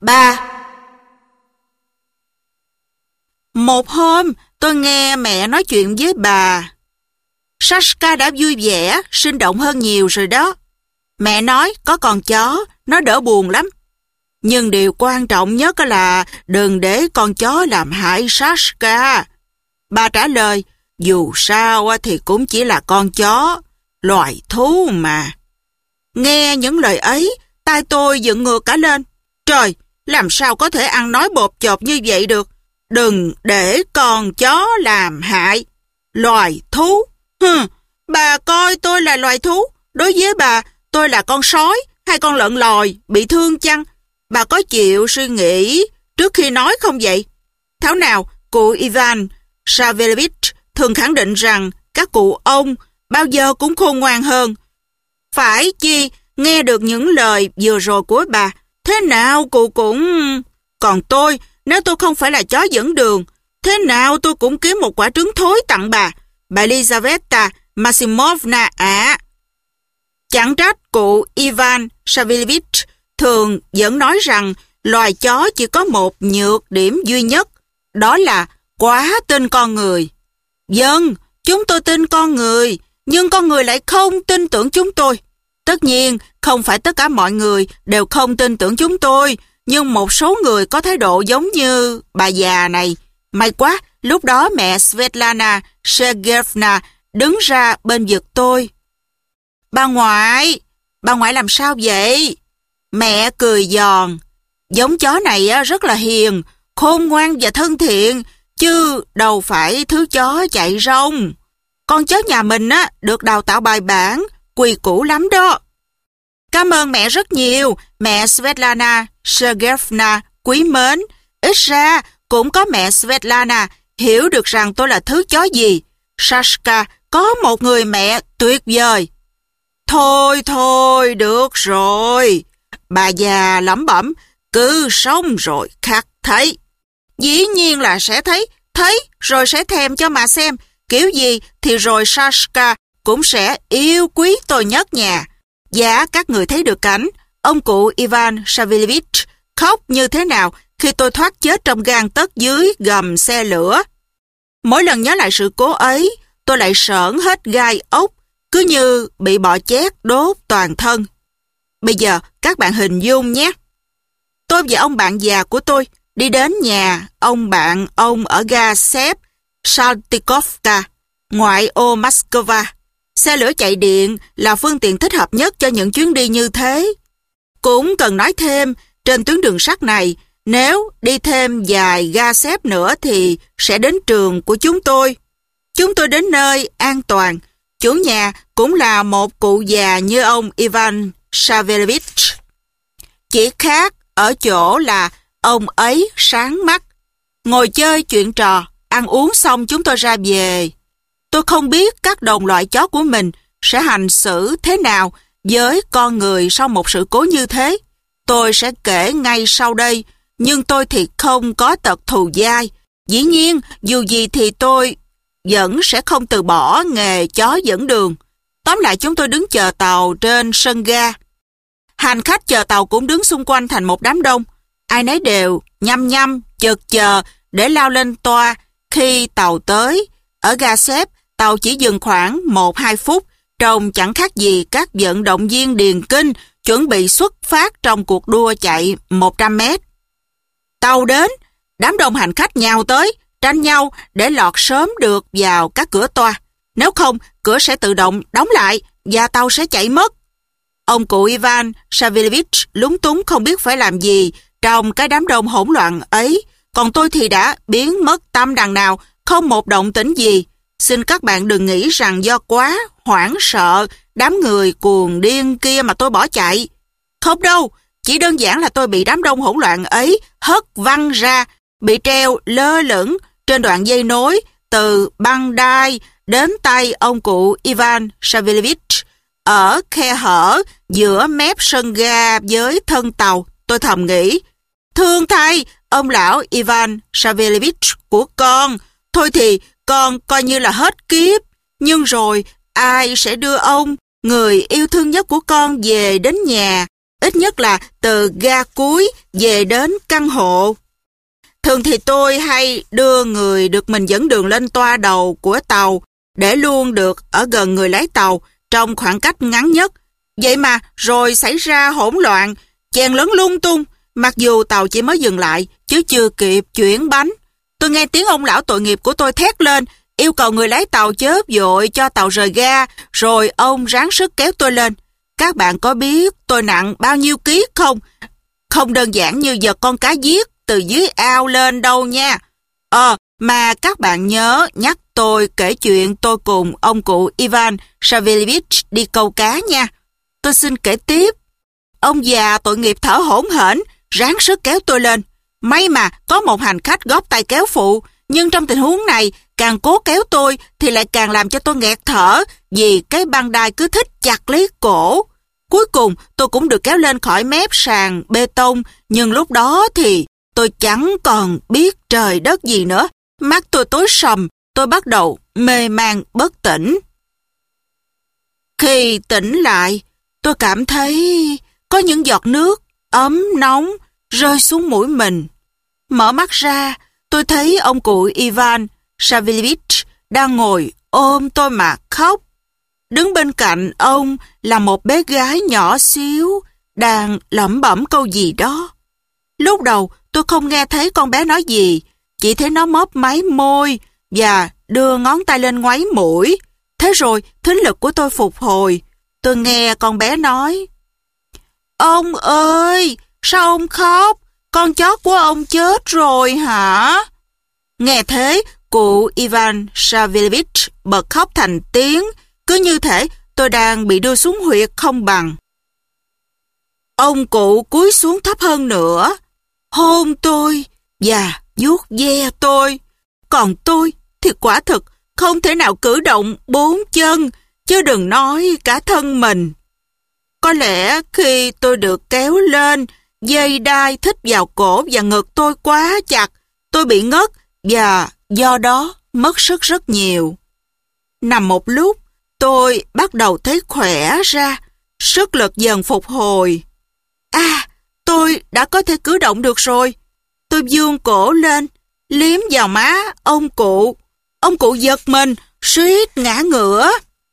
3. Một hôm, tôi nghe mẹ nói chuyện với bà. Sashka đã vui vẻ, sinh động hơn nhiều rồi đó. Mẹ nói có con chó, nó đỡ buồn lắm. Nhưng điều quan trọng nhất là đừng để con chó làm hại Sashka. Bà trả lời, dù sao thì cũng chỉ là con chó, loài thú mà. Nghe những lời ấy, tai tôi dựng ngược cả lên. Trời, làm sao có thể ăn nói bộp chộp như vậy được? Đừng để con chó làm hại. Loài thú? Bà coi tôi là loài thú. Đối với bà, tôi là con sói hay con lợn lòi bị thương chăng? Bà có chịu suy nghĩ trước khi nói không vậy? Thảo nào, cụ Ivan Savelevich thường khẳng định rằng các cụ ông bao giờ cũng khôn ngoan hơn. Phải chi, nghe được những lời vừa rồi của bà, thế nào cụ cũng... Còn tôi, nếu tôi không phải là chó dẫn đường, thế nào tôi cũng kiếm một quả trứng thối tặng bà Elizaveta Maximovna ạ. Chẳng trách cụ Ivan Savelevich thường vẫn nói rằng loài chó chỉ có một nhược điểm duy nhất, đó là quá tin con người. Vâng, chúng tôi tin con người, nhưng con người lại không tin tưởng chúng tôi. Tất nhiên, không phải tất cả mọi người đều không tin tưởng chúng tôi, nhưng một số người có thái độ giống như bà già này. May quá, lúc đó mẹ Svetlana Sergeyevna đứng ra bên vực tôi. Bà ngoại làm sao vậy? Mẹ cười giòn. Giống chó này rất là hiền, khôn ngoan và thân thiện, chứ đâu phải thứ chó chạy rông. Con chó nhà mình được đào tạo bài bản, quy củ lắm đó. Cảm ơn mẹ rất nhiều, mẹ Svetlana Sergeyevna quý mến. Ít ra cũng có mẹ Svetlana hiểu được rằng tôi là thứ chó gì. Sashka có một người mẹ tuyệt vời. Thôi, được rồi. Bà già lẩm bẩm, cứ sống rồi khắc thấy. Dĩ nhiên là sẽ thấy rồi sẽ thèm cho mà xem. Kiểu gì thì rồi Sashka cũng sẽ yêu quý tôi nhất nhà. Dạ, các người thấy được cảnh ông cụ Ivan Savelevich khóc như thế nào khi tôi thoát chết trong gang tấc dưới gầm xe lửa. Mỗi lần nhớ lại sự cố ấy, tôi lại sởn hết gai ốc, cứ như bị bọ chét đốt toàn thân. Bây giờ các bạn hình dung nhé. Tôi và ông bạn già của tôi đi đến nhà ông bạn ông ở ga xếp Saltikovka, ngoại ô Moscow. Xe lửa chạy điện là phương tiện thích hợp nhất cho những chuyến đi như thế. Cũng cần nói thêm, trên tuyến đường sắt này, nếu đi thêm vài ga xếp nữa thì sẽ đến trường của chúng tôi. Chúng tôi đến nơi an toàn. Chủ nhà cũng là một cụ già như ông Ivan Savelevich. Chỉ khác ở chỗ là ông ấy sáng mắt. Ngồi chơi chuyện trò, ăn uống xong chúng tôi ra về. Tôi không biết các đồng loại chó của mình sẽ hành xử thế nào với con người sau một sự cố như thế. Tôi sẽ kể ngay sau đây, nhưng tôi thì không có tật thù dai. Dĩ nhiên, dù gì thì tôi vẫn sẽ không từ bỏ nghề chó dẫn đường. Tóm lại chúng tôi đứng chờ tàu trên sân ga. Hành khách chờ tàu cũng đứng xung quanh thành một đám đông. Ai nấy đều nhăm chực chờ để lao lên toa khi tàu tới. Ở ga xếp, tàu chỉ dừng khoảng 1-2 phút, trông chẳng khác gì các vận động viên điền kinh chuẩn bị xuất phát trong cuộc đua chạy 100 mét. Tàu đến, đám đông hành khách nhào tới, tranh nhau để lọt sớm được vào các cửa toa. Nếu không, cửa sẽ tự động đóng lại và tàu sẽ chạy mất. Ông cụ Ivan Savelevich lúng túng không biết phải làm gì trong cái đám đông hỗn loạn ấy, còn tôi thì đã biến mất tâm đằng nào, không một động tĩnh gì. Xin các bạn đừng nghĩ rằng do quá hoảng sợ đám người cuồng điên kia mà tôi bỏ chạy. Không đâu, chỉ đơn giản là tôi bị đám đông hỗn loạn ấy hất văng ra, bị treo lơ lửng trên đoạn dây nối từ băng đai đến tay ông cụ Ivan Savelevich. Ở khe hở giữa mép sân ga với thân tàu, tôi thầm nghĩ, thương thay, ông lão Ivan Savelevich của con, thôi thì con coi như là hết kiếp, nhưng rồi ai sẽ đưa ông, người yêu thương nhất của con về đến nhà? ít nhất là từ ga cuối về đến căn hộ. Thường thì tôi hay đưa người được mình dẫn đường lên toa đầu của tàu để luôn được ở gần người lái tàu trong khoảng cách ngắn nhất. Vậy mà rồi xảy ra hỗn loạn, chen lấn lung tung, mặc dù tàu chỉ mới dừng lại chứ chưa kịp chuyển bánh. Tôi nghe tiếng ông lão tội nghiệp của tôi thét lên, yêu cầu người lái tàu chớp vội cho tàu rời ga, rồi ông ráng sức kéo tôi lên. Các bạn có biết tôi nặng bao nhiêu ký không? Không đơn giản như giật con cá giết từ dưới ao lên đâu nha. Mà các bạn nhớ nhắc tôi kể chuyện tôi cùng ông cụ Ivan Savelyevich đi câu cá nha. Tôi xin kể tiếp. Ông già tội nghiệp thở hổn hển, ráng sức kéo tôi lên. May mà có một hành khách góp tay kéo phụ, nhưng trong tình huống này, càng cố kéo tôi thì lại càng làm cho tôi nghẹt thở vì cái băng đai cứ thích chặt lấy cổ. Cuối cùng tôi cũng được kéo lên khỏi mép sàn bê tông, nhưng lúc đó thì tôi chẳng còn biết trời đất gì nữa. Mắt tôi tối sầm, tôi bắt đầu mê man bất tỉnh. Khi tỉnh lại, tôi cảm thấy có những giọt nước ấm nóng rơi xuống mũi mình. Mở mắt ra, tôi thấy ông cụ Ivan Savelyevich đang ngồi ôm tôi mà khóc. Đứng bên cạnh ông là một bé gái nhỏ xíu đang lẩm bẩm câu gì đó. Lúc đầu tôi không nghe thấy con bé nói gì, chỉ thấy nó móp máy môi và đưa ngón tay lên ngoáy mũi. Thế rồi thính lực của tôi phục hồi. Tôi nghe con bé nói: "Ông ơi, sao ông khóc? Con chó của ông chết rồi hả?" Nghe thế, cụ Ivan Savelyevich bật khóc thành tiếng, cứ như thể tôi đang bị đưa xuống huyệt không bằng. Ông cụ cúi xuống thấp hơn nữa, hôn tôi và vuốt ve tôi. Còn tôi thì quả thực không thể nào cử động 4 chân, chứ đừng nói cả thân mình. Có lẽ khi tôi được kéo lên, dây đai thít vào cổ và ngực tôi quá chặt, tôi bị ngất và do đó mất sức rất nhiều. Nằm một lúc, tôi bắt đầu thấy khỏe ra, sức lực dần phục hồi. Tôi đã có thể cử động được rồi. Tôi vươn cổ lên, liếm vào má ông cụ. Ông cụ giật mình, suýt ngã ngửa.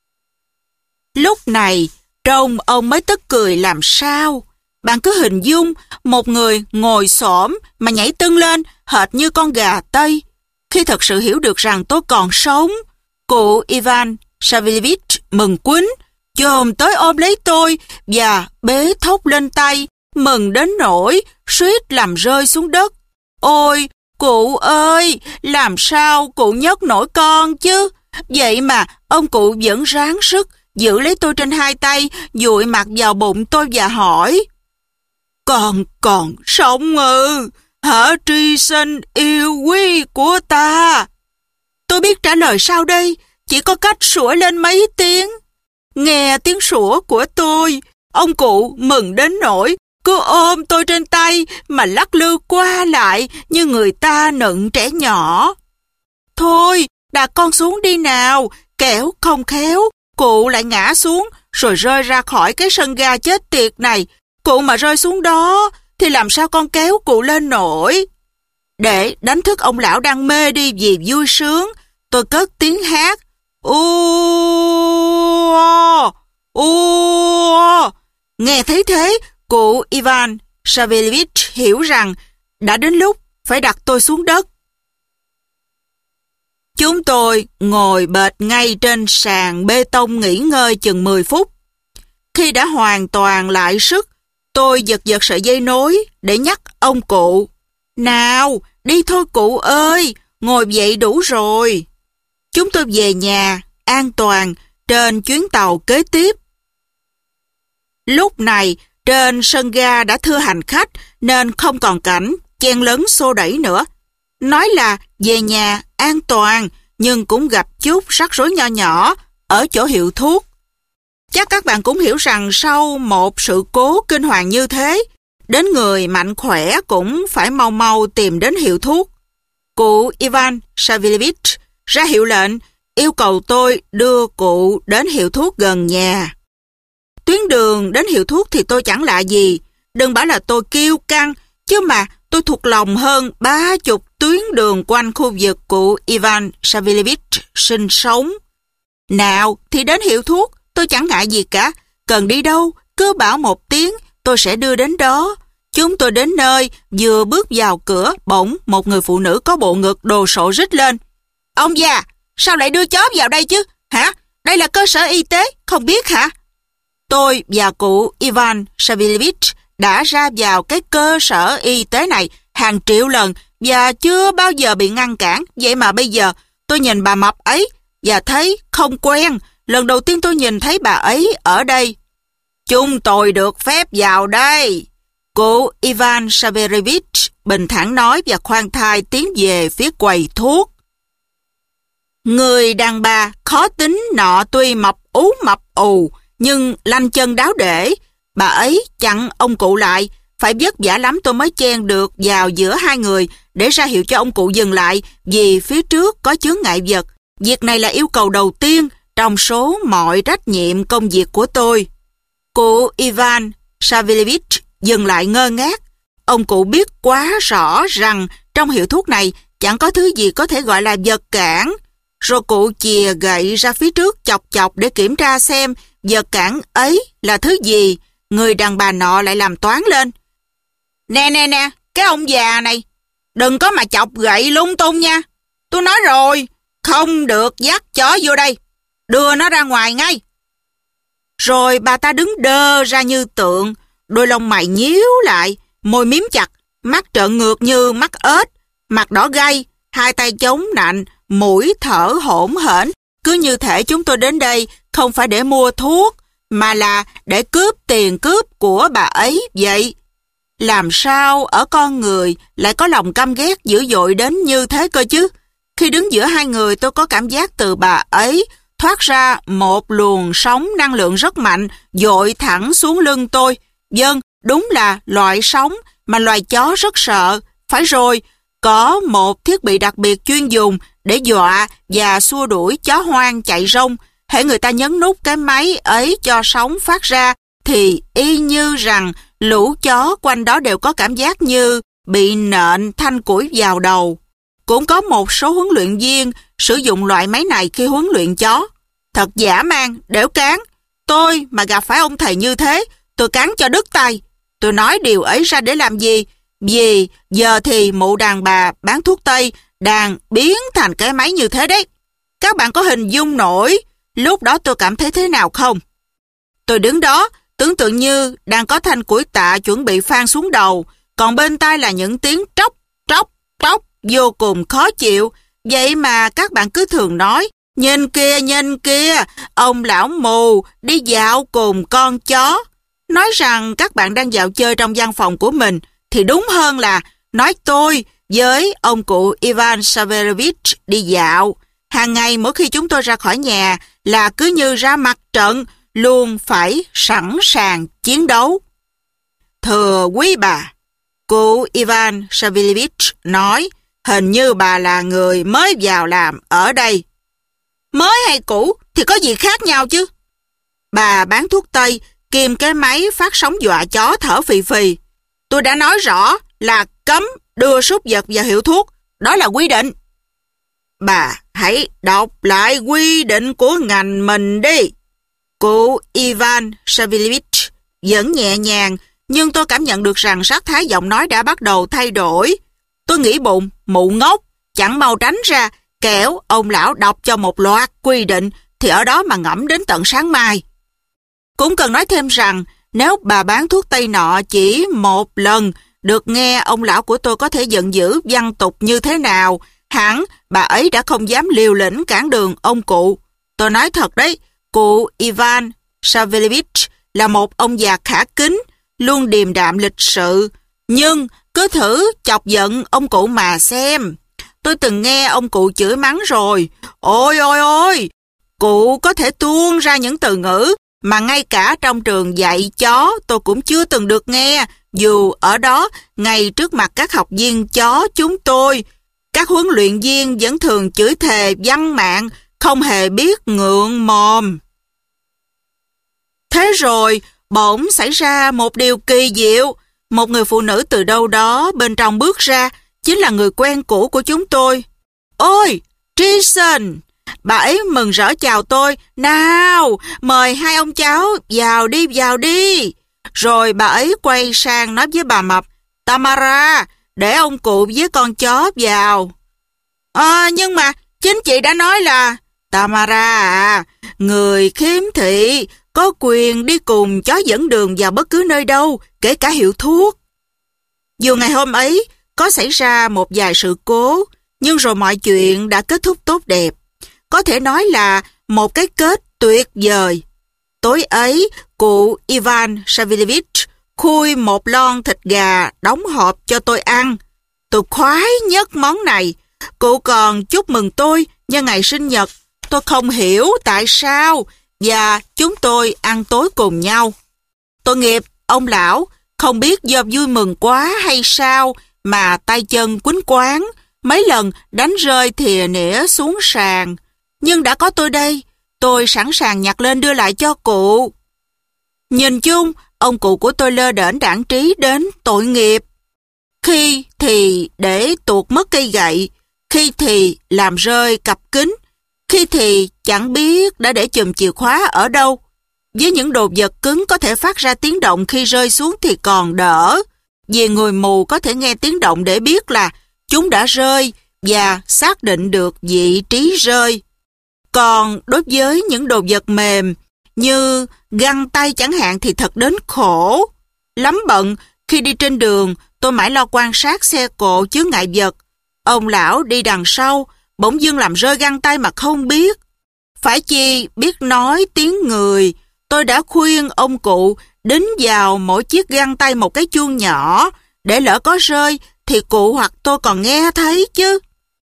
Lúc này, trông ông mới tức cười làm sao. Bạn cứ hình dung một người ngồi xổm mà nhảy tưng lên hệt như con gà Tây. Khi thật sự hiểu được rằng tôi còn sống, cụ Ivan Savelyevich mừng quýnh, chồm tới ôm lấy tôi và bế thốc lên tay, mừng đến nỗi suýt làm rơi xuống đất. Ôi, cụ ơi, làm sao cụ nhấc nổi con chứ? Vậy mà ông cụ vẫn ráng sức giữ lấy tôi trên hai tay, dụi mặt vào bụng tôi và hỏi: "Con còn sống ư? Hả tri sinh yêu quý của ta?" Tôi biết trả lời sao đây, chỉ có cách sủa lên mấy tiếng. Nghe tiếng sủa của tôi, ông cụ mừng đến nỗi cứ ôm tôi trên tay mà lắc lư qua lại như người ta nựng trẻ nhỏ. "Thôi, đặt con xuống đi nào, kẻo không khéo cụ lại ngã xuống rồi rơi ra khỏi cái sân ga chết tiệt này. Cụ mà rơi xuống đó thì làm sao con kéo cụ lên nổi?" Để đánh thức ông lão đang mê đi vì vui sướng, tôi cất tiếng hát: Nghe thấy thế, cụ Ivan Savelyevich hiểu rằng đã đến lúc phải đặt tôi xuống đất. Chúng tôi ngồi bệt ngay trên sàn bê tông nghỉ ngơi chừng 10 phút. Khi đã hoàn toàn lại sức, tôi giật giật sợi dây nối để nhắc ông cụ: "Nào, đi thôi cụ ơi, ngồi dậy đủ rồi." Chúng tôi về nhà, an toàn, trên chuyến tàu kế tiếp. Lúc này, trên sân ga đã thưa hành khách nên không còn cảnh chen lấn xô đẩy nữa. Nói là về nhà an toàn, nhưng cũng gặp chút rắc rối nho nhỏ ở chỗ hiệu thuốc. Chắc các bạn cũng hiểu rằng sau một sự cố kinh hoàng như thế, đến người mạnh khỏe cũng phải mau mau tìm đến hiệu thuốc. Cụ Ivan Savelyevich ra hiệu lệnh, yêu cầu tôi đưa cụ đến hiệu thuốc gần nhà. tuyến đường đến hiệu thuốc thì tôi chẳng lạ gì. Đừng bảo là tôi kiêu căng, chứ mà tôi thuộc lòng hơn 30 tuyến đường quanh khu vực cụ Ivan Savelevich sinh sống. Nào thì đến hiệu thuốc, tôi chẳng ngại gì cả. Cần đi đâu, cứ bảo một tiếng, tôi sẽ đưa đến đó. Chúng tôi đến nơi, vừa bước vào cửa, bỗng một người phụ nữ có bộ ngực đồ sộ rít lên. Ông già, sao lại đưa chó vào đây chứ? Hả? Đây là cơ sở y tế, không biết hả? Tôi và cụ Ivan Savelevich đã ra vào cái cơ sở y tế này hàng triệu lần và chưa bao giờ bị ngăn cản. Vậy mà bây giờ tôi nhìn bà mập ấy và thấy không quen. Lần đầu tiên tôi nhìn thấy bà ấy ở đây. Chúng tôi được phép vào đây. Cụ Ivan Savelevich bình thản nói và khoan thai tiến về phía quầy thuốc. Người đàn bà khó tính nọ tuy mập ù nhưng lanh chân đáo để. Bà ấy chặn ông cụ lại. Phải vất vả lắm tôi mới chen được vào giữa hai người để ra hiệu cho ông cụ dừng lại vì phía trước có chướng ngại vật. Việc này là yêu cầu đầu tiên trong số mọi trách nhiệm công việc của tôi. Cụ Ivan Savelevich dừng lại ngơ ngác. Ông cụ biết quá rõ rằng trong hiệu thuốc này chẳng có thứ gì có thể gọi là vật cản. Rồi cụ chìa gậy ra phía trước chọc để kiểm tra xem vật cản ấy là thứ gì. Người đàn bà nọ lại làm toán lên. Nè, cái ông già này, đừng có mà chọc gậy lung tung nha. Tôi nói rồi, không được dắt chó vô đây. Đưa nó ra ngoài ngay. Rồi bà ta đứng đơ ra như tượng, đôi lông mày nhíu lại, môi miếm chặt, mắt trợn ngược như mắt ếch, mặt đỏ gay, hai tay chống nạnh, mũi thở hổn hển. Cứ như thể chúng tôi đến đây không phải để mua thuốc, mà là để cướp tiền cướp của bà ấy vậy. Làm sao ở con người lại có lòng căm ghét dữ dội đến như thế cơ chứ? Khi đứng giữa hai người tôi có cảm giác từ bà ấy thoát ra một luồng sóng năng lượng rất mạnh, dội thẳng xuống lưng tôi. Vâng, đúng là loại sóng mà loài chó rất sợ. Phải rồi, có một thiết bị đặc biệt chuyên dùng để dọa và xua đuổi chó hoang chạy rông. Hễ người ta nhấn nút cái máy ấy cho sóng phát ra, thì y như rằng lũ chó quanh đó đều có cảm giác như bị nện thanh củi vào đầu. Cũng có một số huấn luyện viên sử dụng loại máy này khi huấn luyện chó. Thật dã man, đểu cán. Tôi mà gặp phải ông thầy như thế, tôi cắn cho đứt tay. Tôi nói điều ấy ra để làm gì? Vì giờ thì mụ đàn bà bán thuốc Tây đang biến thành cái máy như thế đấy. Các bạn có hình dung nổi lúc đó tôi cảm thấy thế nào không? Tôi đứng đó, tưởng tượng như đang có thanh củi tạ chuẩn bị phang xuống đầu, còn bên tai là những tiếng tróc, tróc, tróc vô cùng khó chịu. Vậy mà các bạn cứ thường nói, nhìn kia, ông lão mù đi dạo cùng con chó. Nói rằng các bạn đang dạo chơi trong văn phòng của mình, thì đúng hơn là nói tôi với ông cụ Ivan Savelevich đi dạo. Hàng ngày mỗi khi chúng tôi ra khỏi nhà là cứ như ra mặt trận, luôn phải sẵn sàng chiến đấu. Thưa quý bà, cụ Ivan Savelevich nói, hình như bà là người mới vào làm ở đây. Mới hay cũ thì có gì khác nhau chứ? Bà bán thuốc Tây, kìm cái máy phát sóng dọa chó thở phì phì. Tôi đã nói rõ là cấm đưa súc vật vào hiệu thuốc, đó là quy định. Bà hãy đọc lại quy định của ngành mình đi. Cụ Ivan Savelevich vẫn nhẹ nhàng, nhưng tôi cảm nhận được rằng sắc thái giọng nói đã bắt đầu thay đổi. Tôi nghĩ bụng, mụ ngốc, chẳng mau tránh ra, kẻo ông lão đọc cho một loạt quy định thì ở đó mà ngẫm đến tận sáng mai. Cũng cần nói thêm rằng, nếu bà bán thuốc Tây nọ chỉ một lần được nghe ông lão của tôi có thể giận dữ văn tục như thế nào, hẳn bà ấy đã không dám liều lĩnh cản đường ông cụ. Tôi nói thật đấy, cụ Ivan Savelevich là một ông già khả kính, luôn điềm đạm lịch sự. Nhưng cứ thử chọc giận ông cụ mà xem. Tôi từng nghe ông cụ chửi mắng rồi. Ôi, cụ có thể tuôn ra những từ ngữ mà ngay cả trong trường dạy chó tôi cũng chưa từng được nghe, dù ở đó, ngay trước mặt các học viên chó chúng tôi, các huấn luyện viên vẫn thường chửi thề văng mạng, không hề biết ngượng mồm. Thế rồi, bỗng xảy ra một điều kỳ diệu. Một người phụ nữ từ đâu đó bên trong bước ra, chính là người quen cũ của chúng tôi. Ôi, Jason! Bà ấy mừng rỡ chào tôi. Nào, mời hai ông cháu vào đi, vào đi. Rồi bà ấy quay sang nói với bà Mập, Tamara, để ông cụ với con chó vào. Nhưng mà chính chị đã nói là, Tamara à, người khiếm thị có quyền đi cùng chó dẫn đường vào bất cứ nơi đâu, kể cả hiệu thuốc. Dù ngày hôm ấy có xảy ra một vài sự cố, nhưng rồi mọi chuyện đã kết thúc tốt đẹp. Có thể nói là một cái kết tuyệt vời. Tối ấy, cụ Ivan Savilevich khui một lon thịt gà đóng hộp cho tôi ăn. Tôi khoái nhất món này. Cụ còn chúc mừng tôi nhân ngày sinh nhật. Tôi không hiểu tại sao, và chúng tôi ăn tối cùng nhau. Tội nghiệp, ông lão, không biết do vui mừng quá hay sao mà tay chân quýnh quáng, mấy lần đánh rơi thìa nĩa xuống sàn. Nhưng đã có tôi đây, tôi sẵn sàng nhặt lên đưa lại cho cụ. Nhìn chung, ông cụ của tôi lơ đễnh đãng trí đến tội nghiệp. Khi thì để tuột mất cây gậy, khi thì làm rơi cặp kính, khi thì chẳng biết đã để chùm chìa khóa ở đâu. Với những đồ vật cứng có thể phát ra tiếng động khi rơi xuống thì còn đỡ, vì người mù có thể nghe tiếng động để biết là chúng đã rơi và xác định được vị trí rơi. Còn đối với những đồ vật mềm như găng tay chẳng hạn thì thật đến khổ. Lắm bận, khi đi trên đường tôi mãi lo quan sát xe cộ chướng ngại vật. Ông lão đi đằng sau, bỗng dưng làm rơi găng tay mà không biết. Phải chi biết nói tiếng người, tôi đã khuyên ông cụ đính vào mỗi chiếc găng tay một cái chuông nhỏ, để lỡ có rơi thì cụ hoặc tôi còn nghe thấy chứ.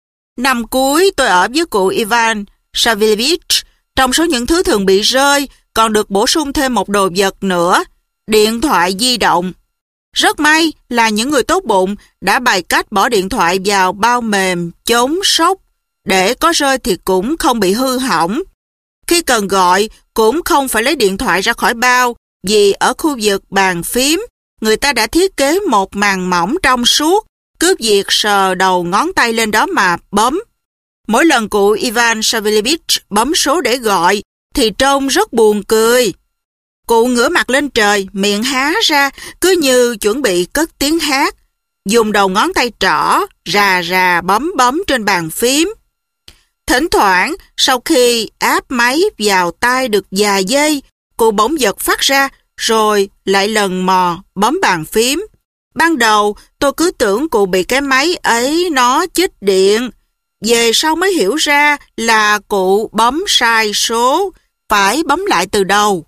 Năm cuối tôi ở với cụ Ivan Savilevich. Trong số những thứ thường bị rơi, còn được bổ sung thêm một đồ vật nữa, điện thoại di động. Rất may là những người tốt bụng đã bày cách bỏ điện thoại vào bao mềm chống sốc, để có rơi thì cũng không bị hư hỏng. Khi cần gọi, cũng không phải lấy điện thoại ra khỏi bao, vì ở khu vực bàn phím, người ta đã thiết kế một màng mỏng trong suốt, cứ việc sờ đầu ngón tay lên đó mà bấm. Mỗi lần cụ Ivan Savilevich bấm số để gọi, thì trông rất buồn cười. Cụ ngửa mặt lên trời, miệng há ra, cứ như chuẩn bị cất tiếng hát, dùng đầu ngón tay trỏ, rà rà bấm bấm trên bàn phím. Thỉnh thoảng, sau khi áp máy vào tai được vài giây, cụ bỗng giật phát ra, rồi lại lần mò bấm bàn phím. Ban đầu, tôi cứ tưởng cụ bị cái máy ấy nó chích điện. Về sau mới hiểu ra là cụ bấm sai số, phải bấm lại từ đầu.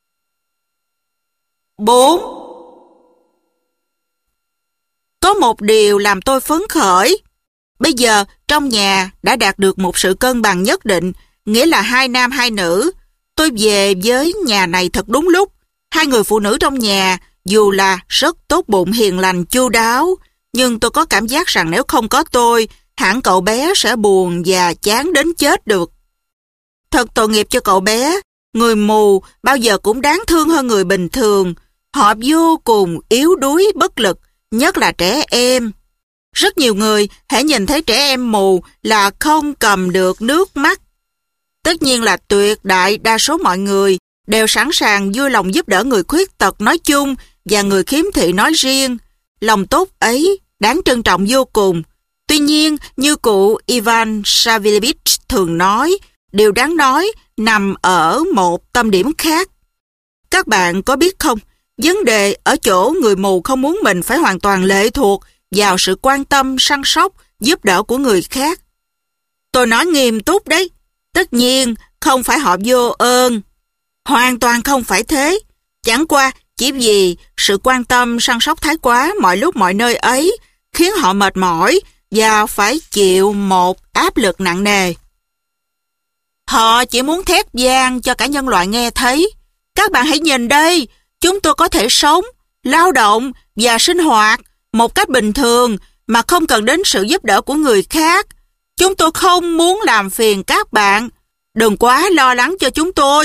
4. Có một điều làm tôi phấn khởi. Bây giờ, trong nhà đã đạt được một sự cân bằng nhất định, nghĩa là 2 nam 2 nữ. Tôi về với nhà này thật đúng lúc. 2 người phụ nữ trong nhà, dù là rất tốt bụng, hiền lành, chu đáo, nhưng tôi có cảm giác rằng nếu không có tôi, hẳn cậu bé sẽ buồn và chán đến chết được. Thật tội nghiệp cho cậu bé. Người mù bao giờ cũng đáng thương hơn người bình thường. Họ vô cùng yếu đuối, bất lực, nhất là trẻ em. Rất nhiều người hãy nhìn thấy trẻ em mù là không cầm được nước mắt. Tất nhiên là tuyệt đại đa số mọi người đều sẵn sàng vui lòng giúp đỡ người khuyết tật nói chung và người khiếm thị nói riêng. Lòng tốt ấy đáng trân trọng vô cùng. Tuy nhiên, như cụ Ivan Savilevich thường nói, điều đáng nói nằm ở một tâm điểm khác. Các bạn có biết không, vấn đề ở chỗ người mù không muốn mình phải hoàn toàn lệ thuộc vào sự quan tâm, săn sóc, giúp đỡ của người khác. Tôi nói nghiêm túc đấy. Tất nhiên, không phải họ vô ơn. Hoàn toàn không phải thế. Chẳng qua, chỉ vì sự quan tâm, săn sóc thái quá mọi lúc mọi nơi ấy khiến họ mệt mỏi và phải chịu một áp lực nặng nề. Họ chỉ muốn thét vang cho cả nhân loại nghe thấy. Các bạn hãy nhìn đây, chúng tôi có thể sống, lao động và sinh hoạt một cách bình thường mà không cần đến sự giúp đỡ của người khác. Chúng tôi không muốn làm phiền các bạn. Đừng quá lo lắng cho chúng tôi.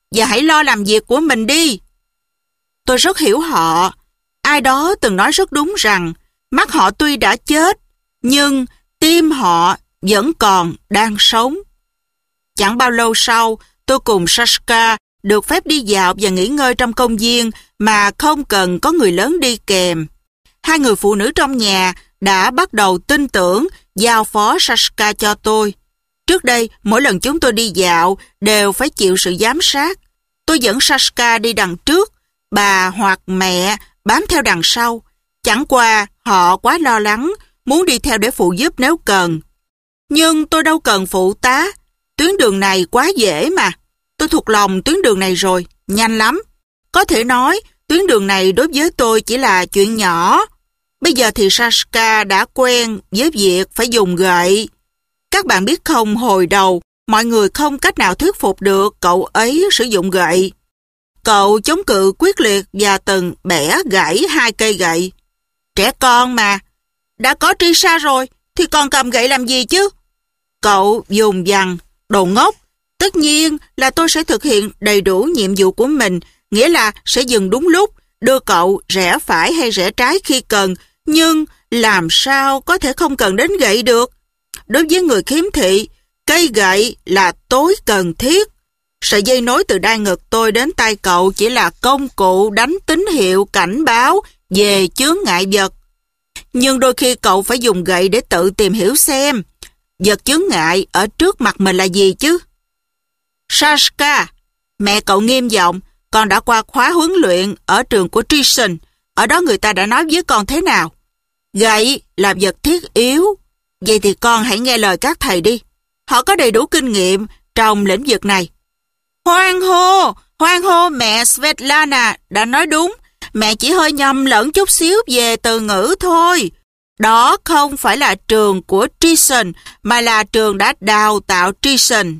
và hãy lo làm việc của mình đi. Tôi rất hiểu họ. Ai đó từng nói rất đúng rằng mắt họ tuy đã chết, nhưng tim họ vẫn còn đang sống. Chẳng bao lâu sau, tôi cùng Sashka được phép đi dạo và nghỉ ngơi trong công viên mà không cần có người lớn đi kèm. Hai người phụ nữ trong nhà đã bắt đầu tin tưởng giao phó Sashka cho tôi. Trước đây, mỗi lần chúng tôi đi dạo đều phải chịu sự giám sát. Tôi dẫn Sashka đi đằng trước, bà hoặc mẹ bám theo đằng sau. Chẳng qua họ quá lo lắng, muốn đi theo để phụ giúp nếu cần. Nhưng tôi đâu cần phụ tá. Tuyến đường này quá dễ mà. Tôi thuộc lòng tuyến đường này rồi, nhanh lắm. Có thể nói, tuyến đường này đối với tôi chỉ là chuyện nhỏ. Bây giờ thì Sashka đã quen với việc phải dùng gậy. Các bạn biết không, hồi đầu, mọi người không cách nào thuyết phục được cậu ấy sử dụng gậy. Cậu chống cự quyết liệt và từng bẻ gãy 2 cây gậy. Trẻ con mà, đã có Trisha rồi thì còn cầm gậy làm gì chứ? Cậu dùng dằng, đồ ngốc. Tất nhiên là tôi sẽ thực hiện đầy đủ nhiệm vụ của mình, nghĩa là sẽ dừng đúng lúc, đưa cậu rẽ phải hay rẽ trái khi cần, nhưng làm sao có thể không cần đến gậy được? Đối với người khiếm thị, cây gậy là tối cần thiết. Sợi dây nối từ đai ngực tôi đến tay cậu chỉ là công cụ đánh tín hiệu cảnh báo về chướng ngại vật. Nhưng đôi khi cậu phải dùng gậy để tự tìm hiểu xem vật chướng ngại ở trước mặt mình là gì chứ. Sashka, mẹ cậu nghiêm giọng, con đã qua khóa huấn luyện ở trường của Trison. Ở đó người ta đã nói với con thế nào? Gậy là vật thiết yếu. Vậy thì con hãy nghe lời các thầy đi. Họ có đầy đủ kinh nghiệm trong lĩnh vực này. Hoan hô, mẹ Svetlana đã nói đúng. Mẹ chỉ hơi nhầm lẫn chút xíu về từ ngữ thôi. Đó không phải là trường của Trison, mà là trường đã đào tạo Trison.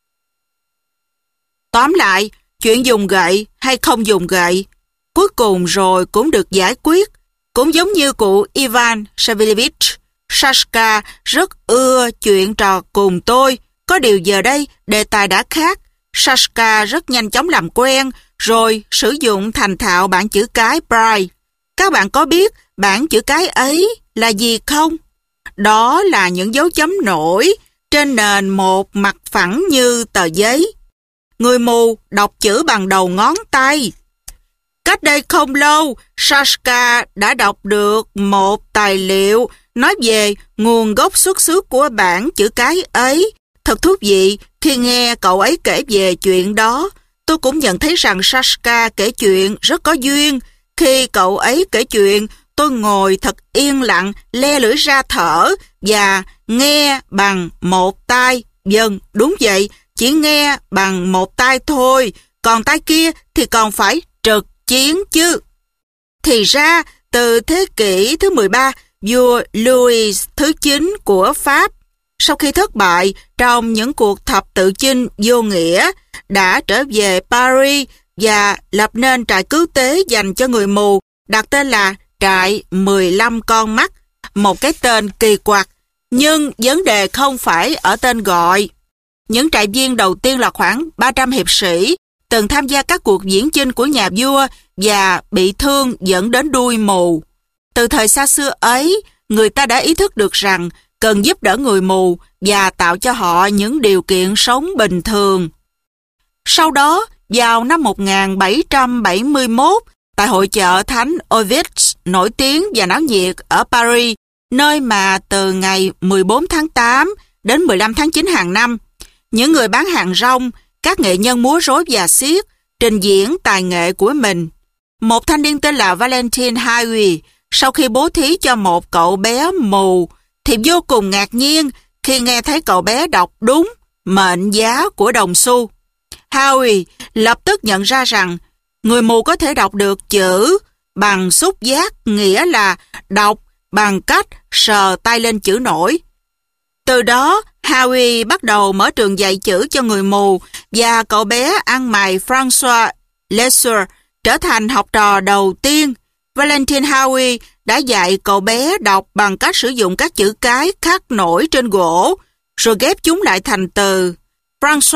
Tóm lại, chuyện dùng gậy hay không dùng gậy, cuối cùng rồi cũng được giải quyết. Cũng giống như cụ Ivan Savelevich, Sashka rất ưa chuyện trò cùng tôi. Có điều giờ đây, đề tài đã khác. Sashka rất nhanh chóng làm quen, rồi sử dụng thành thạo bảng chữ cái Braille. Các bạn có biết bảng chữ cái ấy là gì không? Đó là những dấu chấm nổi trên nền một mặt phẳng như tờ giấy. Người mù đọc chữ bằng đầu ngón tay. Cách đây không lâu, Sashka đã đọc được một tài liệu nói về nguồn gốc xuất xứ của bảng chữ cái ấy. Thật thú vị khi nghe cậu ấy kể về chuyện đó. Tôi cũng nhận thấy rằng Sashka kể chuyện rất có duyên. Khi cậu ấy kể chuyện, tôi ngồi thật yên lặng, le lưỡi ra thở và nghe bằng một tai. Vâng, đúng vậy, chỉ nghe bằng một tai thôi, còn tai kia thì còn phải trực chiến chứ. Thì ra, từ thế kỷ thứ 13, vua Louis thứ 9 của Pháp, sau khi thất bại trong những cuộc thập tự chinh vô nghĩa, đã trở về Paris và lập nên trại cứu tế dành cho người mù, đặt tên là trại 15 con mắt, một cái tên kỳ quặc. Nhưng vấn đề không phải ở tên gọi. Những trại viên đầu tiên là khoảng 300 hiệp sĩ, từng tham gia các cuộc viễn chinh của nhà vua và bị thương dẫn đến đuôi mù. Từ thời xa xưa ấy, người ta đã ý thức được rằng cần giúp đỡ người mù và tạo cho họ những điều kiện sống bình thường. Sau đó, vào năm 1771, tại hội chợ Thánh Ovid nổi tiếng và náo nhiệt ở Paris, nơi mà từ ngày 14 tháng 8 đến 15 tháng 9 hàng năm, những người bán hàng rong, các nghệ nhân múa rối và xiếc trình diễn tài nghệ của mình. Một thanh niên tên là Valentine Haui, sau khi bố thí cho một cậu bé mù, thì vô cùng ngạc nhiên khi nghe thấy cậu bé đọc đúng mệnh giá của đồng xu. Haui lập tức nhận ra rằng người mù có thể đọc được chữ bằng xúc giác, nghĩa là đọc bằng cách sờ tay lên chữ nổi. Từ đó, Haui bắt đầu mở trường dạy chữ cho người mù và cậu bé ăn mày François Lesseur trở thành học trò đầu tiên. Valentine Haui đã dạy cậu bé đọc bằng cách sử dụng các chữ cái khắc nổi trên gỗ, rồi ghép chúng lại thành từ. François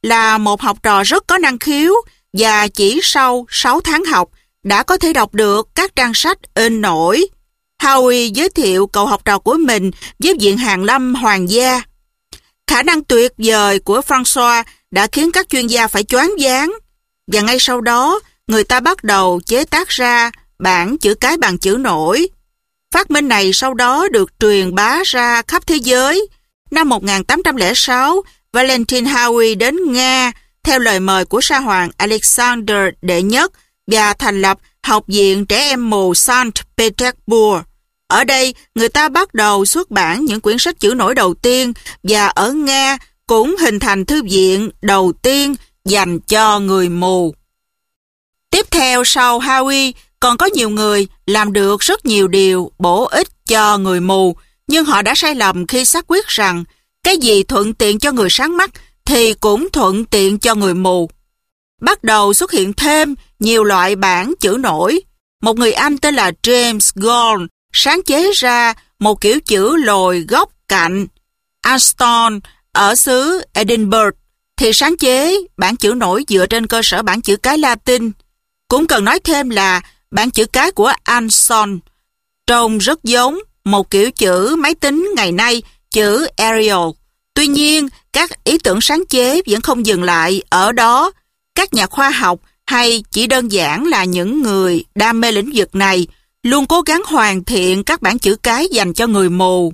là một học trò rất có năng khiếu và chỉ sau 6 tháng học đã có thể đọc được các trang sách in nổi. Howie giới thiệu cậu học trò của mình với Viện Hàn Lâm Hoàng gia. Khả năng tuyệt vời của François đã khiến các chuyên gia phải choáng váng, và ngay sau đó người ta bắt đầu chế tác ra bảng chữ cái bằng chữ nổi. Phát minh này sau đó được truyền bá ra khắp thế giới. Năm 1806, Valentin Howie đến Nga theo lời mời của Sa hoàng Alexander đệ nhất và thành lập Học viện Trẻ em mù Saint Petersburg. Ở đây, người ta bắt đầu xuất bản những quyển sách chữ nổi đầu tiên, và ở Nga cũng hình thành thư viện đầu tiên dành cho người mù. Tiếp theo sau Howie, còn có nhiều người làm được rất nhiều điều bổ ích cho người mù, nhưng họ đã sai lầm khi xác quyết rằng cái gì thuận tiện cho người sáng mắt thì cũng thuận tiện cho người mù. Bắt đầu xuất hiện thêm nhiều loại bảng chữ nổi. Một người Anh tên là James Gould sáng chế ra một kiểu chữ lồi góc cạnh. Aston ở xứ Edinburgh thì sáng chế bảng chữ nổi dựa trên cơ sở bảng chữ cái Latin. Cũng cần nói thêm là bảng chữ cái của Anson trông rất giống một kiểu chữ máy tính ngày nay, chữ Arial. Tuy nhiên, các ý tưởng sáng chế vẫn không dừng lại ở đó. Các nhà khoa học hay chỉ đơn giản là những người đam mê lĩnh vực này luôn cố gắng hoàn thiện các bảng chữ cái dành cho người mù.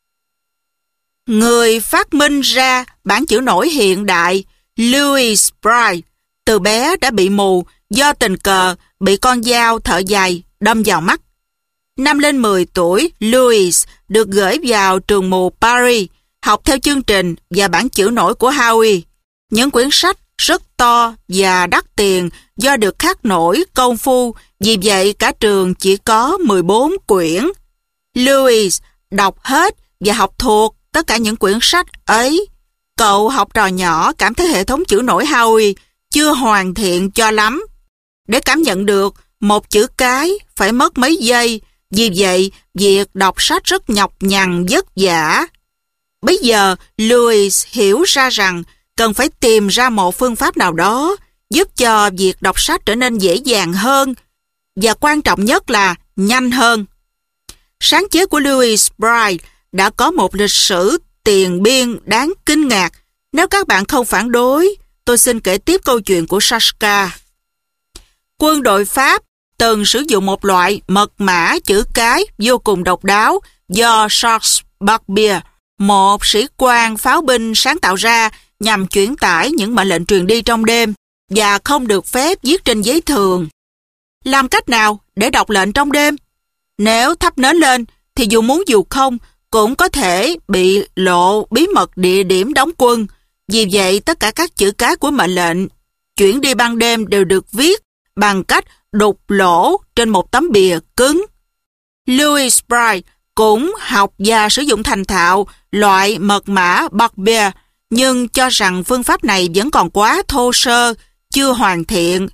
Người phát minh ra bảng chữ nổi hiện đại, Louis Braille, từ bé đã bị mù do tình cờ bị con dao thợ giày đâm vào mắt. Năm lên 10 tuổi, Louis được gửi vào trường mù Paris, học theo chương trình và bảng chữ nổi của Howie. Những quyển sách rất to và đắt tiền do được khắc nổi công phu, vì vậy cả trường chỉ có 14 quyển. Louis đọc hết và học thuộc tất cả những quyển sách ấy. Cậu học trò nhỏ cảm thấy hệ thống chữ nổi Howie chưa hoàn thiện cho lắm. Để cảm nhận được một chữ cái phải mất mấy giây, vì vậy việc đọc sách rất nhọc nhằn vất vả. Bây giờ Louis hiểu ra rằng cần phải tìm ra một phương pháp nào đó giúp cho việc đọc sách trở nên dễ dàng hơn, và quan trọng nhất là nhanh hơn. Sáng chế của Louis Braille đã có một lịch sử tiền biên đáng kinh ngạc. Nếu các bạn không phản đối, tôi xin kể tiếp câu chuyện của Sashka. Quân đội Pháp từng sử dụng một loại mật mã chữ cái vô cùng độc đáo do Charles Barbier, một sĩ quan pháo binh sáng tạo ra nhằm chuyển tải những mệnh lệnh truyền đi trong đêm và không được phép viết trên giấy thường. Làm cách nào để đọc lệnh trong đêm? Nếu thắp nến lên thì dù muốn dù không cũng có thể bị lộ bí mật địa điểm đóng quân. Vì vậy tất cả các chữ cái của mệnh lệnh chuyển đi ban đêm đều được viết bằng cách đục lỗ trên một tấm bìa cứng. Louis Braille cũng học và sử dụng thành thạo loại mật mã Barbier, nhưng cho rằng phương pháp này vẫn còn quá thô sơ, chưa hoàn thiện.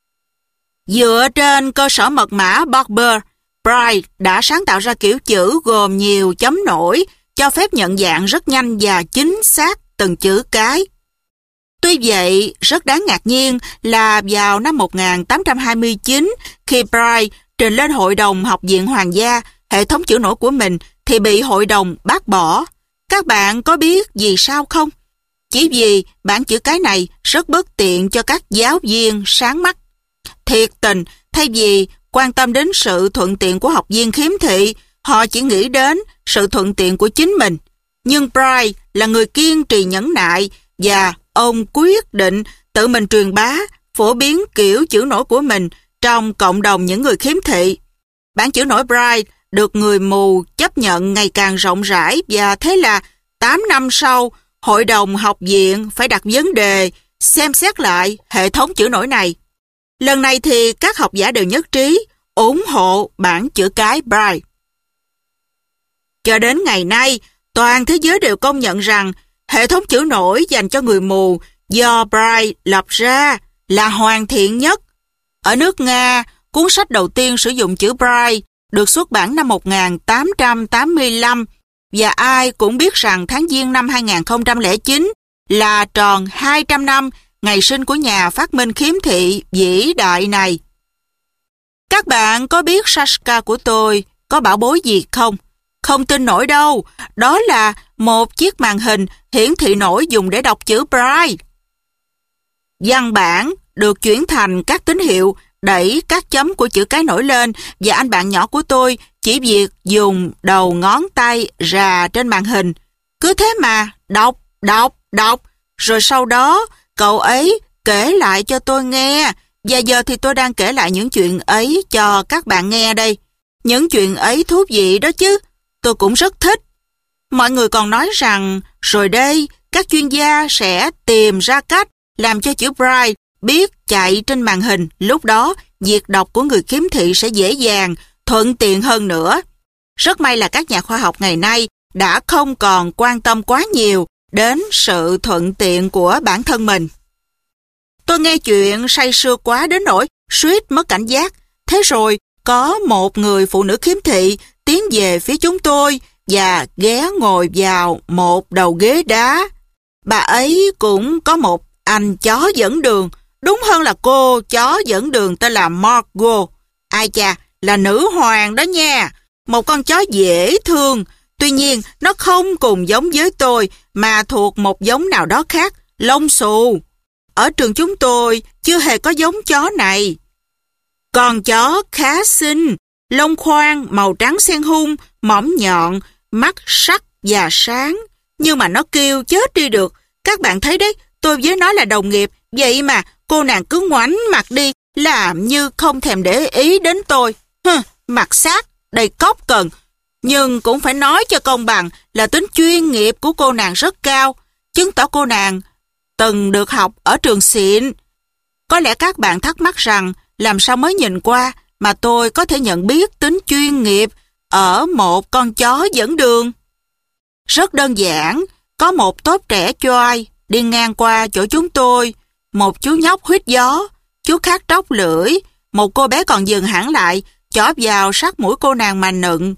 Dựa trên cơ sở mật mã Barbier, Braille đã sáng tạo ra kiểu chữ gồm nhiều chấm nổi, cho phép nhận dạng rất nhanh và chính xác từng chữ cái. Tuy vậy, rất đáng ngạc nhiên là vào năm 1829, khi Braille trình lên Hội đồng Học viện Hoàng gia hệ thống chữ nổi của mình thì bị hội đồng bác bỏ. Các bạn có biết vì sao không? Chỉ vì bảng chữ cái này rất bất tiện cho các giáo viên sáng mắt. Thiệt tình, thay vì quan tâm đến sự thuận tiện của học viên khiếm thị, họ chỉ nghĩ đến sự thuận tiện của chính mình. Nhưng Braille là người kiên trì nhẫn nại và ông quyết định tự mình truyền bá, phổ biến kiểu chữ nổi của mình trong cộng đồng những người khiếm thị. Bản chữ nổi Braille được người mù chấp nhận ngày càng rộng rãi, và thế là 8 năm sau, Hội đồng Học viện phải đặt vấn đề xem xét lại hệ thống chữ nổi này. Lần này thì các học giả đều nhất trí ủng hộ bản chữ cái Braille. Cho đến ngày nay, toàn thế giới đều công nhận rằng hệ thống chữ nổi dành cho người mù do Braille lập ra là hoàn thiện nhất. Ở nước Nga, cuốn sách đầu tiên sử dụng chữ Braille được xuất bản năm 1885, và ai cũng biết rằng tháng Giêng năm 2009 là tròn 200 năm ngày sinh của nhà phát minh khiếm thị vĩ đại này. Các bạn có biết Sashka của tôi có bảo bối gì không? Không tin nổi đâu, đó là một chiếc màn hình hiển thị nổi dùng để đọc chữ Braille. Văn bản được chuyển thành các tín hiệu đẩy các chấm của chữ cái nổi lên và anh bạn nhỏ của tôi chỉ việc dùng đầu ngón tay rà trên màn hình. Cứ thế mà đọc, rồi sau đó cậu ấy kể lại cho tôi nghe. Và giờ thì tôi đang kể lại những chuyện ấy cho các bạn nghe đây. Những chuyện ấy thú vị đó chứ, tôi cũng rất thích. Mọi người còn nói rằng, rồi đây, các chuyên gia sẽ tìm ra cách làm cho chữ Braille biết chạy trên màn hình. Lúc đó, việc đọc của người khiếm thị sẽ dễ dàng, thuận tiện hơn nữa. Rất may là các nhà khoa học ngày nay đã không còn quan tâm quá nhiều đến sự thuận tiện của bản thân mình. Tôi nghe chuyện say sưa quá đến nỗi suýt mất cảnh giác. Thế rồi, có một người phụ nữ khiếm thị tiến về phía chúng tôi và ghé ngồi vào một đầu ghế đá. Bà ấy cũng có một anh chó dẫn đường, đúng hơn là cô chó dẫn đường tên là Margot. Ai chà, là nữ hoàng đó nha. Một con chó dễ thương. Tuy nhiên, nó không cùng giống với tôi mà thuộc một giống nào đó khác, lông xù. Ở trường chúng tôi chưa hề có giống chó này. Con chó khá xinh, lông khoan, màu trắng xen hun, mỏng nhọn, mắt sắc và sáng. Nhưng mà nó kêu chết đi được. Các bạn thấy đấy, tôi với nó là đồng nghiệp. Vậy mà cô nàng cứ ngoảnh mặt đi, làm như không thèm để ý đến tôi. Mặt sát, đầy cốc cần. Nhưng cũng phải nói cho công bằng là tính chuyên nghiệp của cô nàng rất cao, chứng tỏ cô nàng từng được học ở trường xịn. Có lẽ các bạn thắc mắc rằng làm sao mới nhìn qua mà tôi có thể nhận biết tính chuyên nghiệp ở một con chó dẫn đường. Rất đơn giản, có một tốp trẻ choi đi ngang qua chỗ chúng tôi, một chú nhóc huýt gió, chú khác tróc lưỡi, một cô bé còn dừng hẳn lại, chỏ vào sát mũi cô nàng mà nựng.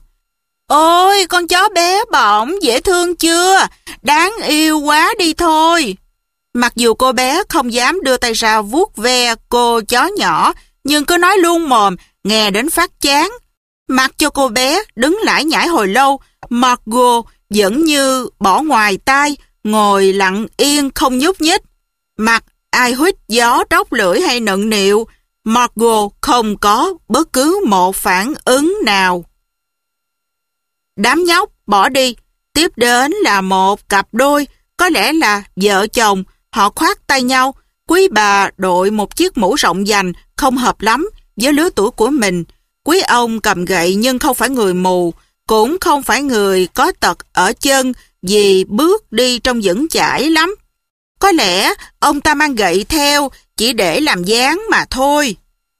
Ôi, con chó bé bỏng, dễ thương chưa? Đáng yêu quá đi thôi. Mặc dù cô bé không dám đưa tay ra vuốt ve cô chó nhỏ, nhưng cứ nói luôn mồm, nghe đến phát chán. Mặc cho cô bé đứng lải nhải hồi lâu, Margot vẫn như bỏ ngoài tai, ngồi lặng yên không nhúc nhích. Mặc ai huýt gió tróc lưỡi hay nựng nịu, Margot không có bất cứ một phản ứng nào. Đám nhóc bỏ đi, tiếp đến là một cặp đôi, có lẽ là vợ chồng, họ khoác tay nhau. Quý bà đội một chiếc mũ rộng vành, không hợp lắm với lứa tuổi của mình. Quý ông cầm gậy nhưng không phải người mù, cũng không phải người có tật ở chân vì bước đi trông vững chãi lắm. Có lẽ ông ta mang gậy theo chỉ để làm dáng mà thôi.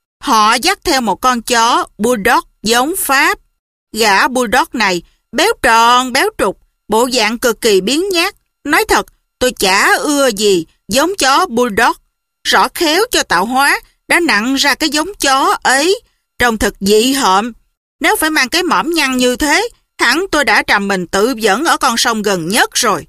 Họ dắt theo một con chó Bulldog giống Pháp. Gã Bulldog này béo tròn béo trục, bộ dạng cực kỳ biếng nhác. Nói thật, tôi chả ưa gì giống chó Bulldog. Rõ khéo cho tạo hóa đã nặng ra cái giống chó ấy, trông thật dị hợm. Nếu phải mang cái mõm nhăn như thế, hẳn tôi đã trầm mình tự vẫn ở con sông gần nhất rồi.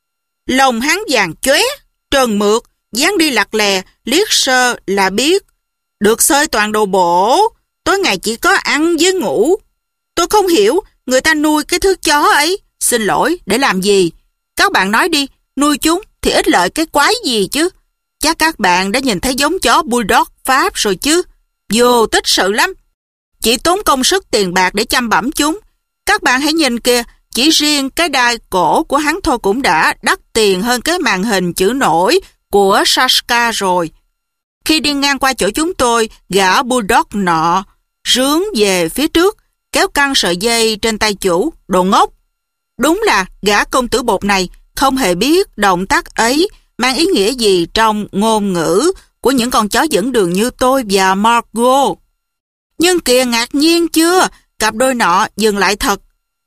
Lông hắn vàng chóe, trơn mượt, dáng đi lặt lè, liếc sơ là biết. Được xơi toàn đồ bổ, tối ngày chỉ có ăn với ngủ. Tôi không hiểu người ta nuôi cái thứ chó ấy, xin lỗi, để làm gì? Các bạn nói đi, nuôi chúng thì ích lợi cái quái gì chứ? Chắc các bạn đã nhìn thấy giống chó Bulldog Pháp rồi chứ? Vô tích sự lắm. Chỉ tốn công sức tiền bạc để chăm bẵm chúng. Các bạn hãy nhìn kìa, chỉ riêng cái đai cổ của hắn thôi cũng đã đắt tiền hơn cái màn hình chữ nổi của Sashka rồi. Khi đi ngang qua chỗ chúng tôi, gã Bulldog nọ rướn về phía trước, kéo căng sợi dây trên tay chủ. Đồ ngốc! Đúng là gã công tử bột này không hề biết động tác ấy mang ý nghĩa gì trong ngôn ngữ của những con chó dẫn đường như tôi và Margot. Nhưng kìa, ngạc nhiên chưa? Cặp đôi nọ dừng lại thật.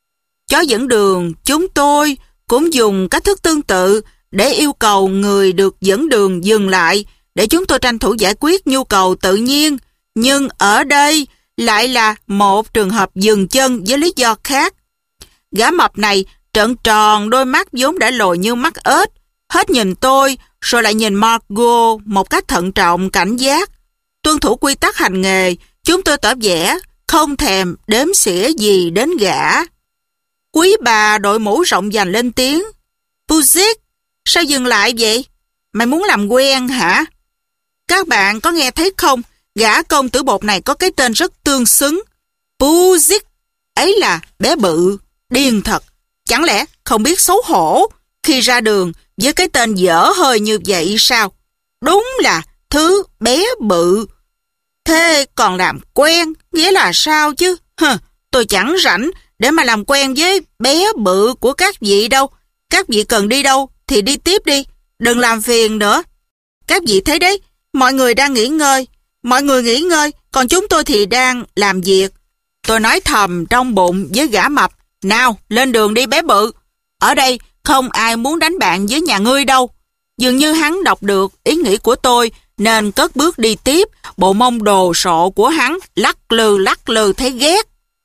Chó dẫn đường chúng tôi cũng dùng cách thức tương tự để yêu cầu người được dẫn đường dừng lại để chúng tôi tranh thủ giải quyết nhu cầu tự nhiên. Nhưng ở đây lại là một trường hợp dừng chân với lý do khác. Gã mập này trợn tròn đôi mắt vốn đã lồi như mắt ếch, hết nhìn tôi, rồi lại nhìn Margot một cách thận trọng, cảnh giác. Tuân thủ quy tắc hành nghề, chúng tôi tỏ vẻ không thèm đếm xỉa gì đến gã. Quý bà đội mũ rộng vành lên tiếng. Puzik, sao dừng lại vậy? Mày muốn làm quen hả? Các bạn có nghe thấy không? Gã công tử bột này có cái tên rất tương xứng. Puzik, ấy là bé bự, điên thật. Chẳng lẽ không biết xấu hổ khi ra đường với cái tên dở hơi như vậy sao? Đúng là thứ bé bự. Thế còn làm quen nghĩa là sao chứ? Tôi chẳng rảnh để mà làm quen với bé bự của các vị đâu. Các vị cần đi đâu thì đi tiếp đi, đừng làm phiền nữa. Các vị thấy đấy, mọi người đang nghỉ ngơi. Mọi người nghỉ ngơi, còn chúng tôi thì đang làm việc. Tôi nói thầm trong bụng với gã mập. Nào, lên đường đi bé bự. Ở đây không ai muốn đánh bạn với nhà ngươi đâu. Dường như hắn đọc được ý nghĩ của tôi, nên cất bước đi tiếp. Bộ mông đồ sộ của hắn lắc lư thấy ghét.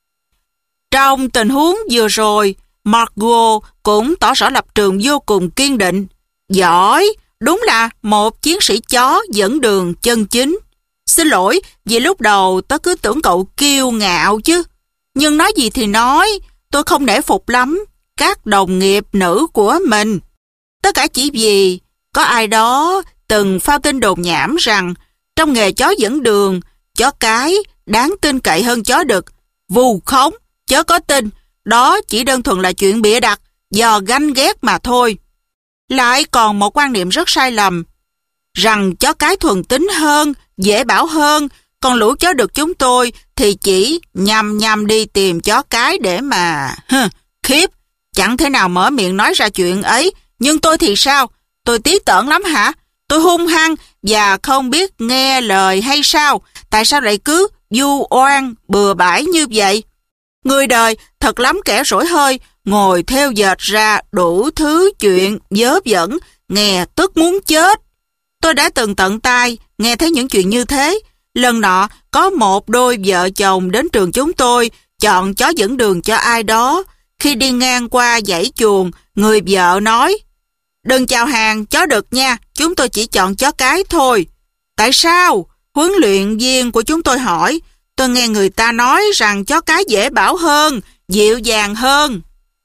Trong tình huống vừa rồi, Margot cũng tỏ rõ lập trường vô cùng kiên định. Giỏi, đúng là một chiến sĩ chó dẫn đường chân chính. Xin lỗi vì lúc đầu tớ cứ tưởng cậu kiêu ngạo chứ. Nhưng nói gì thì nói, tôi không nể phục lắm các đồng nghiệp nữ của mình. Tất cả chỉ vì có ai đó từng phao tin đồn nhảm rằng trong nghề chó dẫn đường, chó cái đáng tin cậy hơn chó đực. Vù khống, chớ có tin, đó chỉ đơn thuần là chuyện bịa đặt, do ganh ghét mà thôi. Lại còn một quan niệm rất sai lầm, rằng chó cái thuần tính hơn, dễ bảo hơn, còn lũ chó đực chúng tôi thì chỉ nhằm đi tìm chó cái để mà... Khiếp, chẳng thể nào mở miệng nói ra chuyện ấy, nhưng tôi thì sao? Tôi tí tởn lắm hả? Tôi hung hăng và không biết nghe lời hay sao? Tại sao lại cứ vu oan bừa bãi như vậy? Người đời thật lắm kẻ rỗi hơi, ngồi theo dệt ra đủ thứ chuyện vớ vẩn, nghe tức muốn chết. Tôi đã từng tận tai nghe thấy những chuyện như thế. Lần nọ có một đôi vợ chồng đến trường chúng tôi chọn chó dẫn đường cho ai đó. Khi đi ngang qua dãy chuồng, người vợ nói: "Đừng chào hàng chó đực nha, chúng tôi chỉ chọn chó cái thôi." Tại sao? Huấn luyện viên của chúng tôi hỏi. Tôi nghe người ta nói rằng chó cái dễ bảo hơn, dịu dàng hơn.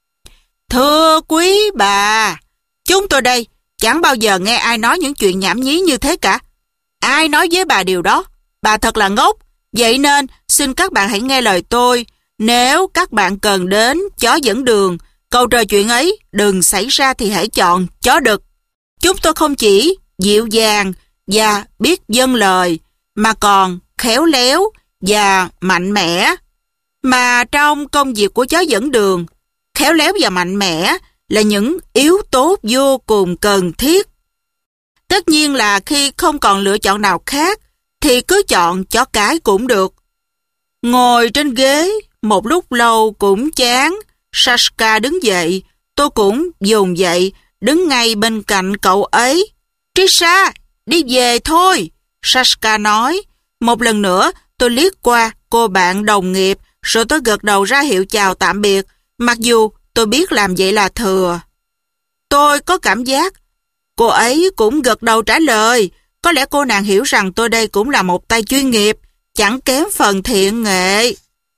Thưa quý bà, chúng tôi đây chẳng bao giờ nghe ai nói những chuyện nhảm nhí như thế cả. Ai nói với bà điều đó? Bà thật là ngốc. Vậy nên xin các bạn hãy nghe lời tôi. Nếu các bạn cần đến chó dẫn đường, câu trò chuyện ấy đừng xảy ra thì hãy chọn chó đực. Chúng tôi không chỉ dịu dàng và biết vâng lời, mà còn khéo léo và mạnh mẽ. Mà trong công việc của chó dẫn đường, khéo léo và mạnh mẽ là những yếu tố vô cùng cần thiết. Tất nhiên là khi không còn lựa chọn nào khác, thì cứ chọn chó cái cũng được. Ngồi trên ghế một lúc lâu cũng chán. Sashka đứng dậy, tôi cũng dùng dậy, đứng ngay bên cạnh cậu ấy. Trisha, đi về thôi, Sashka nói. Một lần nữa, tôi liếc qua cô bạn đồng nghiệp, rồi tôi gật đầu ra hiệu chào tạm biệt, mặc dù tôi biết làm vậy là thừa. Tôi có cảm giác cô ấy cũng gật đầu trả lời. Có lẽ cô nàng hiểu rằng tôi đây cũng là một tay chuyên nghiệp, chẳng kém phần thiện nghệ.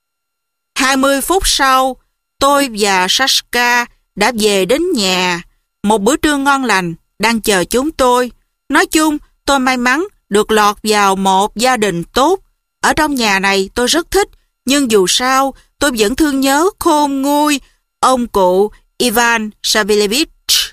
20 phút sau, tôi và Sashka đã về đến nhà. Một bữa trưa ngon lành đang chờ chúng tôi. Nói chung, tôi may mắn được lọt vào một gia đình tốt. Ở trong nhà này tôi rất thích, nhưng dù sao tôi vẫn thương nhớ khôn nguôi ông cụ Ivan Savilevich.